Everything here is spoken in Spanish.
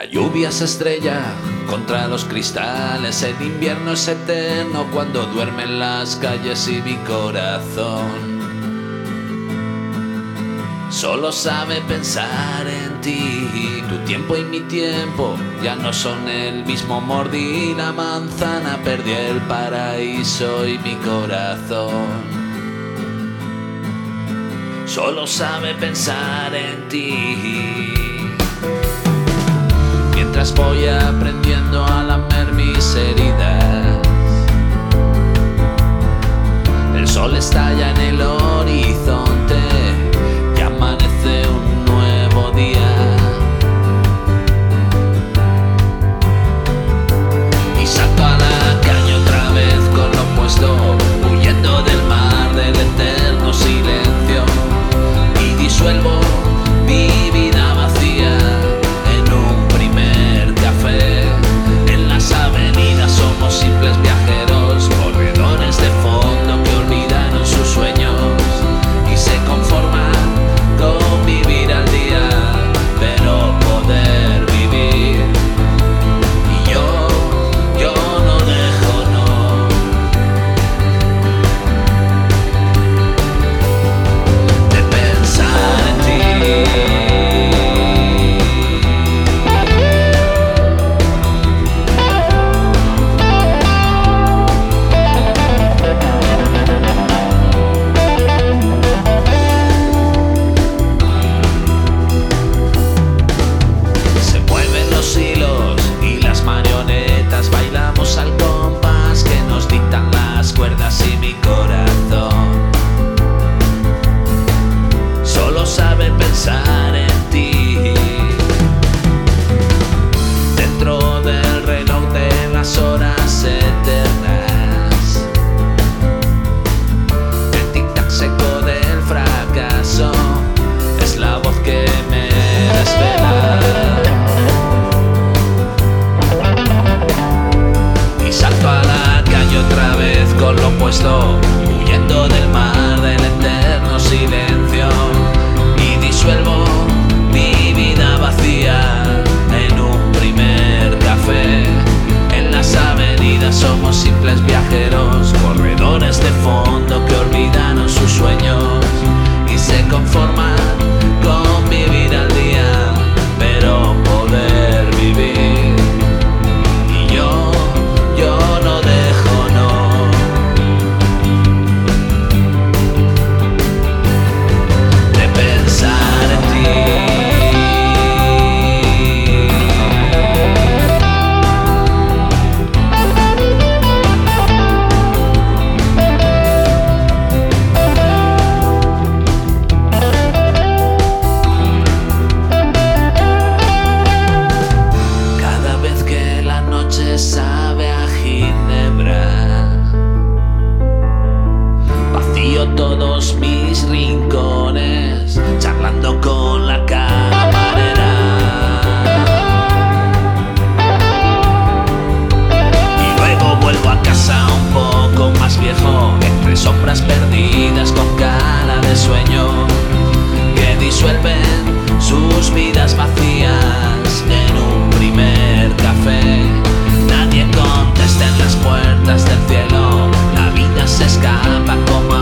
lluvia se estrella contra los cristales, el invierno es eterno cuando duermen las calles y mi corazón solo sabe pensar en ti. Tu tiempo y mi tiempo ya no son el mismo. Mordí la manzana, perdí el paraíso y mi corazón solo sabe pensar en ti. Mientras voy aprendiendo a lamer mis heridas, el sol estalla en el horizonte y amanece un nuevo día. Y salto a la calle otra vez con lo opuesto, huyendo del mar del eterno silencio, y disuelvo mi vida vacía en un primer café. En las avenidas somos simples viajeros, corredores de fondo que olvidaron sus sueños y se conforman con vivir al día, pero poder vivir. Y yo no dejo, no, de pensar en ti. Se mueven los hilos y las marionetas, bailamos al compás que nos dictan las cuerdas y mi corazón solo sabe pensar en ti. Dentro del reloj de las horas eternas, el tic-tac seco del fracaso es la voz que me desvela. Y salto a la calle otra vez con lo opuesto, huyendo del mar del eterno silencio, y disuelvo mi vida vacía en un primer café. En las avenidas somos simples viajeros, corredores de fondo que olvidaron sus sueños y se conforman con vivir al día, pero poder vivir. Y yo no dejo, no, de pensar en ti. Cada vez que la noche sabe a ginebra, vacío todos mis rincones, charlando con la camarera. Y luego vuelvo a casa un poco más viejo, entre sombras perdidas con cara de sueño, que disuelven sus vidas vacías en un primer café. Nadie contesta en las puertas del cielo, la vida se escapa como